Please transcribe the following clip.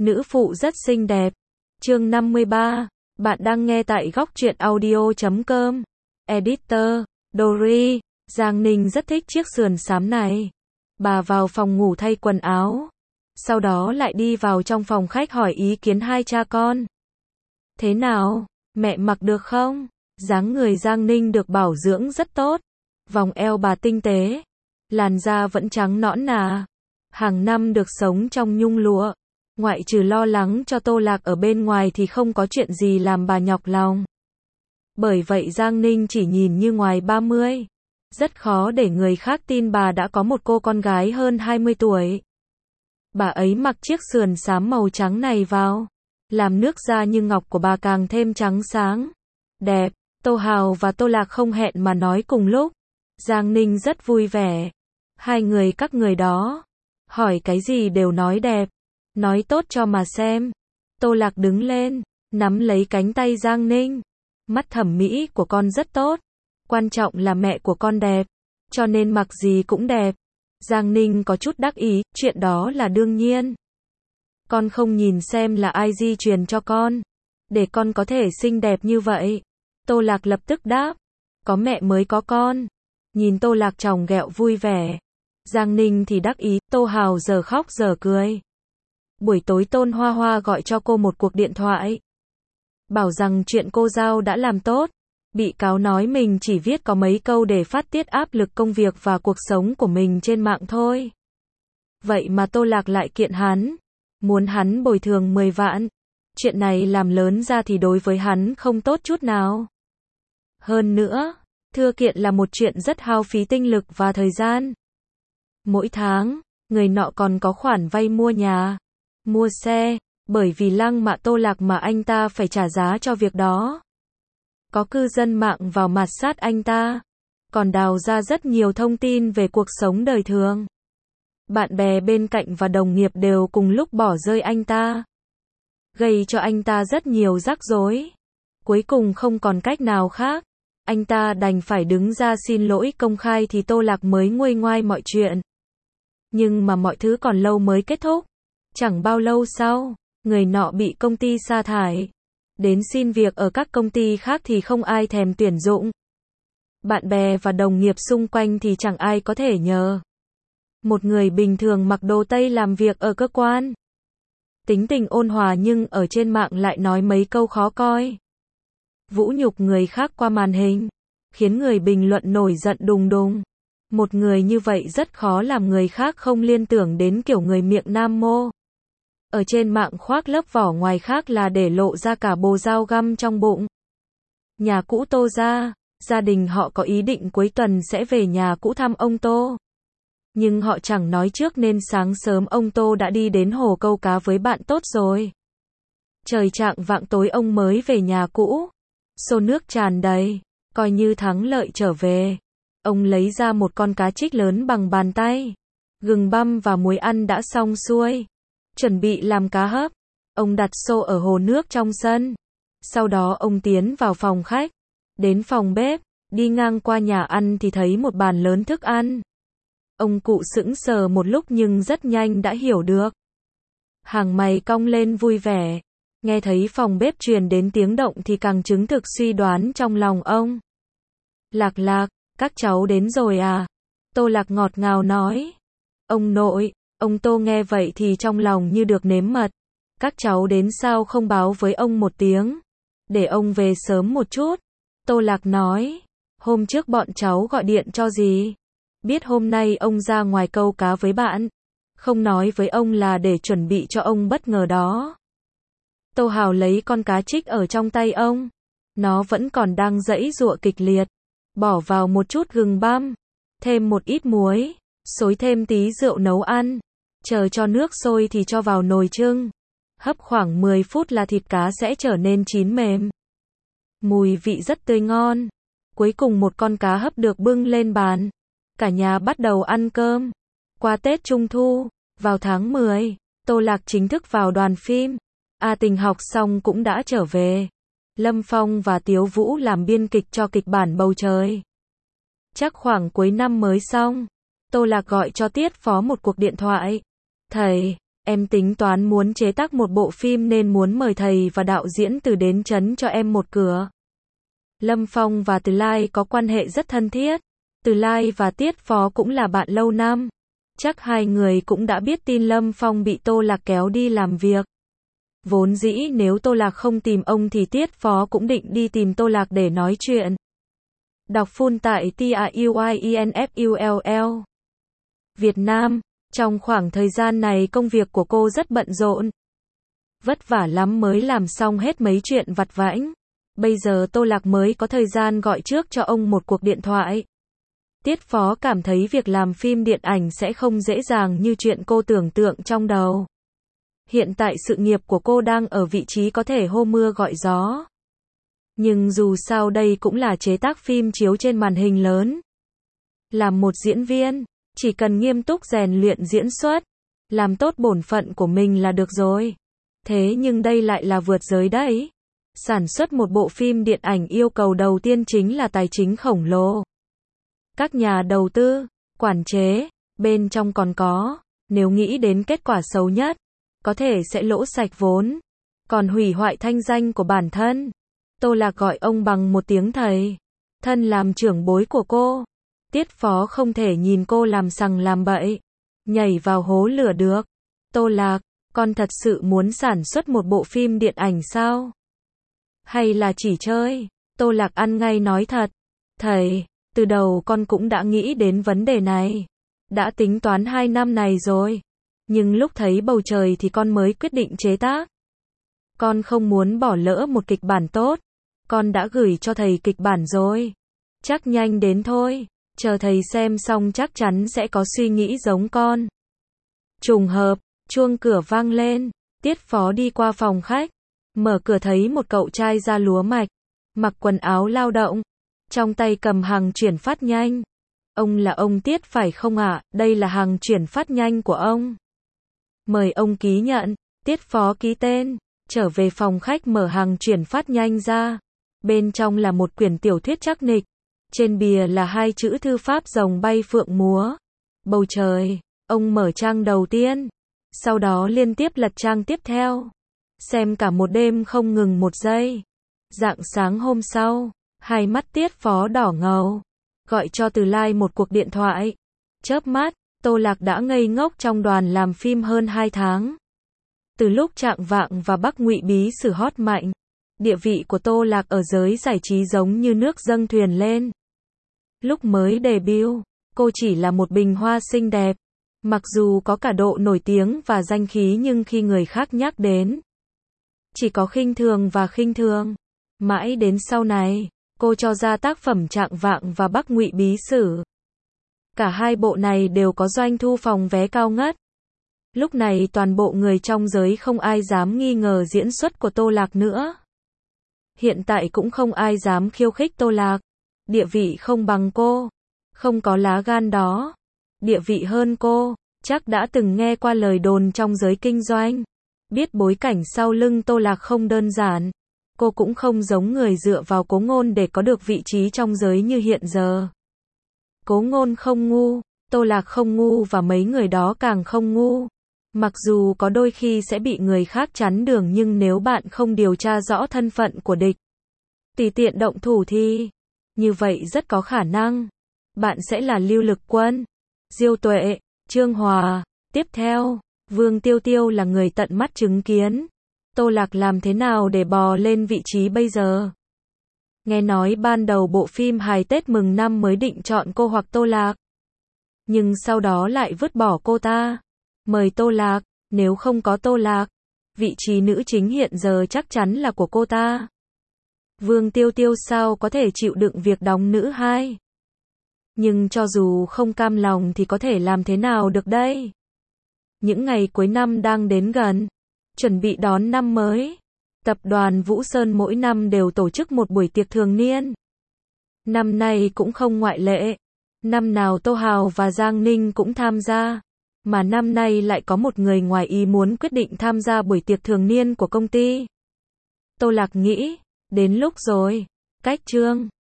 Nữ phụ rất xinh đẹp. Chương 53. Bạn đang nghe tại góc truyện audio.com. Editor, Dory. Giang Ninh rất thích chiếc sườn xám này. Bà vào phòng ngủ thay quần áo. Sau đó lại đi vào trong phòng khách hỏi ý kiến hai cha con. Thế nào, mẹ mặc được không? Dáng người Giang Ninh được bảo dưỡng rất tốt. Vòng eo bà tinh tế. Làn da vẫn trắng nõn nà. Hàng năm được sống trong nhung lụa. Ngoại trừ lo lắng cho Tô Lạc ở bên ngoài thì không có chuyện gì làm bà nhọc lòng. Bởi vậy Giang Ninh chỉ nhìn như ngoài 30. Rất khó để người khác tin bà đã có một cô con gái hơn 20 tuổi. Bà ấy mặc chiếc sườn xám màu trắng này vào. Làm nước da như ngọc của bà càng thêm trắng sáng. Đẹp, Tô Hào và Tô Lạc không hẹn mà nói cùng lúc. Giang Ninh rất vui vẻ. Hai người các người đó. Hỏi cái gì đều nói đẹp. Nói tốt cho mà xem. Tô Lạc đứng lên, nắm lấy cánh tay Giang Ninh. Mắt thẩm mỹ của con rất tốt. Quan trọng là mẹ của con đẹp. Cho nên mặc gì cũng đẹp. Giang Ninh có chút đắc ý, chuyện đó là đương nhiên. Con không nhìn xem là ai di truyền cho con. Để con có thể xinh đẹp như vậy. Tô Lạc lập tức đáp. Có mẹ mới có con. Nhìn Tô Lạc tròng ghẹo vui vẻ. Giang Ninh thì đắc ý, Tô Hào giờ khóc giờ cười. Buổi tối Tôn Hoa Hoa gọi cho cô một cuộc điện thoại. Bảo rằng chuyện cô giao đã làm tốt. Bị cáo nói mình chỉ viết có mấy câu để phát tiết áp lực công việc và cuộc sống của mình trên mạng thôi. Vậy mà Tô Lạc lại kiện hắn. Muốn hắn bồi thường 10 vạn. Chuyện này làm lớn ra thì đối với hắn không tốt chút nào. Hơn nữa, thưa kiện là một chuyện rất hao phí tinh lực và thời gian. Mỗi tháng, người nọ còn có khoản vay mua nhà, mua xe, bởi vì lăng mạ Tô Lạc mà anh ta phải trả giá cho việc đó. Có cư dân mạng vào mạt sát anh ta, còn đào ra rất nhiều thông tin về cuộc sống đời thường. Bạn bè bên cạnh và đồng nghiệp đều cùng lúc bỏ rơi anh ta, gây cho anh ta rất nhiều rắc rối. Cuối cùng không còn cách nào khác, anh ta đành phải đứng ra xin lỗi công khai thì Tô Lạc mới nguôi ngoai mọi chuyện. Nhưng mà mọi thứ còn lâu mới kết thúc. Chẳng bao lâu sau, người nọ bị công ty sa thải. Đến xin việc ở các công ty khác thì không ai thèm tuyển dụng. Bạn bè và đồng nghiệp xung quanh thì chẳng ai có thể nhờ. Một người bình thường mặc đồ Tây làm việc ở cơ quan. Tính tình ôn hòa nhưng ở trên mạng lại nói mấy câu khó coi. Vũ nhục người khác qua màn hình. Khiến người bình luận nổi giận đùng đùng. Một người như vậy rất khó làm người khác không liên tưởng đến kiểu người miệng nam mô. Ở trên mạng khoác lớp vỏ ngoài khác là để lộ ra cả bồ dao găm trong bụng. Nhà cũ Tô gia, gia đình họ có ý định cuối tuần sẽ về nhà cũ thăm ông Tô. Nhưng họ chẳng nói trước nên sáng sớm ông Tô đã đi đến hồ câu cá với bạn tốt rồi. Trời chạng vạng tối ông mới về nhà cũ. Xô nước tràn đầy, coi như thắng lợi trở về. Ông lấy ra một con cá trích lớn bằng bàn tay. Gừng băm và muối ăn đã xong xuôi. Chuẩn bị làm cá hấp. Ông đặt xô ở hồ nước trong sân. Sau đó ông tiến vào phòng khách. Đến phòng bếp, đi ngang qua nhà ăn thì thấy một bàn lớn thức ăn. Ông cụ sững sờ một lúc nhưng rất nhanh đã hiểu được. Hàng mày cong lên vui vẻ. Nghe thấy phòng bếp truyền đến tiếng động thì càng chứng thực suy đoán trong lòng ông. Lạc Lạc, các cháu đến rồi à? Tô Lạc ngọt ngào nói. Ông nội, ông Tô nghe vậy thì trong lòng như được nếm mật. Các cháu đến sao không báo với ông một tiếng? Để ông về sớm một chút. Tô Lạc nói. Hôm trước bọn cháu gọi điện cho gì? Biết hôm nay ông ra ngoài câu cá với bạn. Không nói với ông là để chuẩn bị cho ông bất ngờ đó. Tô Hào lấy con cá trích ở trong tay ông. Nó vẫn còn đang giãy giụa kịch liệt. Bỏ vào một chút gừng băm. Thêm một ít muối. Xối thêm tí rượu nấu ăn. Chờ cho nước sôi thì cho vào nồi chưng. Hấp khoảng 10 phút là thịt cá sẽ trở nên chín mềm. Mùi vị rất tươi ngon. Cuối cùng một con cá hấp được bưng lên bàn. Cả nhà bắt đầu ăn cơm. Qua Tết Trung Thu, vào tháng 10, Tô Lạc chính thức vào đoàn phim. A Tình học xong cũng đã trở về. Lâm Phong và Tiếu Vũ làm biên kịch cho kịch bản Bầu Trời. Chắc khoảng cuối năm mới xong. Tô Lạc gọi cho Tiết Phó một cuộc điện thoại. Thầy, Em tính toán muốn chế tác một bộ phim nên muốn mời thầy và đạo diễn Từ đến trấn cho em một cửa. Lâm Phong và Từ Lai có quan hệ rất thân thiết. Từ Lai và Tiết Phó cũng là bạn lâu năm. Chắc hai người cũng đã biết tin Lâm Phong bị Tô Lạc kéo đi làm việc. Vốn dĩ nếu Tô Lạc không tìm ông thì Tiết Phó cũng định đi tìm Tô Lạc để nói chuyện. Đọc full tại TAUINFULL. Việt Nam, trong khoảng thời gian này công việc của cô rất bận rộn. Vất vả lắm mới làm xong hết mấy chuyện vặt vãnh. Bây giờ Tô Lạc mới có thời gian gọi trước cho ông một cuộc điện thoại. Tiết Phó cảm thấy việc làm phim điện ảnh sẽ không dễ dàng như chuyện cô tưởng tượng trong đầu. Hiện tại sự nghiệp của cô đang ở vị trí có thể hô mưa gọi gió. Nhưng dù sao đây cũng là chế tác phim chiếu trên màn hình lớn. Làm một diễn viên, chỉ cần nghiêm túc rèn luyện diễn xuất, làm tốt bổn phận của mình là được rồi. Thế nhưng đây lại là vượt giới đấy. Sản xuất một bộ phim điện ảnh yêu cầu đầu tiên chính là tài chính khổng lồ. Các nhà đầu tư, quản chế, bên trong còn có, nếu nghĩ đến kết quả xấu nhất, có thể sẽ lỗ sạch vốn, còn hủy hoại thanh danh của bản thân. Tô Lạc gọi ông bằng một tiếng thầy. Thân làm trưởng bối của cô. Tiết Phó không thể nhìn cô làm sằng làm bậy, nhảy vào hố lửa được. Tô Lạc, con thật sự muốn sản xuất một bộ phim điện ảnh sao? Hay là chỉ chơi? Tô Lạc ăn ngay nói thật. Thầy, từ đầu con cũng đã nghĩ đến vấn đề này. Đã tính toán 2 năm này rồi. Nhưng lúc thấy bầu trời thì con mới quyết định chế tác. Con không muốn bỏ lỡ một kịch bản tốt. Con đã gửi cho thầy kịch bản rồi. Chắc nhanh đến thôi. Chờ thầy xem xong chắc chắn sẽ có suy nghĩ giống con. Trùng hợp, chuông cửa vang lên. Tiết Phó đi qua phòng khách. Mở cửa thấy một cậu trai da lúa mạch. Mặc quần áo lao động. Trong tay cầm hàng chuyển phát nhanh. Ông là ông Tiết phải không ạ? Đây là hàng chuyển phát nhanh của ông. Mời ông ký nhận. Tiết Phó ký tên. Trở về phòng khách mở hàng chuyển phát nhanh ra. Bên trong là một quyển tiểu thuyết trắc nịch. Trên bìa là 2 chữ thư pháp rồng bay phượng múa. Bầu trời. Ông mở trang đầu tiên. Sau đó liên tiếp lật trang tiếp theo. Xem cả một đêm không ngừng một giây. Rạng sáng hôm sau, hai mắt Tiết Phó đỏ ngầu. Gọi cho Từ Lai một cuộc điện thoại. Chớp mắt, Tô Lạc đã ngây ngốc trong đoàn làm phim hơn 2 tháng. Từ lúc Trạng Vạng và Bắc Ngụy Bí Sử hot mạnh, địa vị của Tô Lạc ở giới giải trí giống như nước dâng thuyền lên. Lúc mới debut, cô chỉ là một bình hoa xinh đẹp. Mặc dù có cả độ nổi tiếng và danh khí nhưng khi người khác nhắc đến, chỉ có khinh thường và khinh thường. Mãi đến sau này, cô cho ra tác phẩm Trạng Vạng và Bắc Ngụy Bí Sử. Cả hai bộ này đều có doanh thu phòng vé cao ngất. Lúc này toàn bộ người trong giới không ai dám nghi ngờ diễn xuất của Tô Lạc nữa. Hiện tại cũng không ai dám khiêu khích Tô Lạc. Địa vị không bằng cô. Không có lá gan đó. Địa vị hơn cô. Chắc đã từng nghe qua lời đồn trong giới kinh doanh. Biết bối cảnh sau lưng Tô Lạc không đơn giản. Cô cũng không giống người dựa vào Cố Ngôn để có được vị trí trong giới như hiện giờ. Cố Ngôn không ngu, Tô Lạc không ngu và mấy người đó càng không ngu. Mặc dù có đôi khi sẽ bị người khác chắn đường nhưng nếu bạn không điều tra rõ thân phận của địch, tùy tiện động thủ thì, như vậy rất có khả năng, bạn sẽ là Lưu Lực Quân, Diêu Tuệ, Trương Hòa. Tiếp theo, Vương Tiêu Tiêu là người tận mắt chứng kiến. Tô Lạc làm thế nào để bò lên vị trí bây giờ? Nghe nói ban đầu bộ phim hài Tết mừng năm mới định chọn cô hoặc Tô Lạc. Nhưng sau đó lại vứt bỏ cô ta. Mời Tô Lạc, nếu không có Tô Lạc, vị trí nữ chính hiện giờ chắc chắn là của cô ta. Vương Tiêu Tiêu sao có thể chịu đựng việc đóng nữ hai? Nhưng cho dù không cam lòng thì có thể làm thế nào được đây? Những ngày cuối năm đang đến gần, chuẩn bị đón năm mới. Tập đoàn Vũ Sơn mỗi năm đều tổ chức một buổi tiệc thường niên. Năm nay cũng không ngoại lệ. Năm nào Tô Hào và Giang Ninh cũng tham gia. Mà năm nay lại có một người ngoài ý muốn quyết định tham gia buổi tiệc thường niên của công ty. Tô Lạc nghĩ, đến lúc rồi. Cách Trương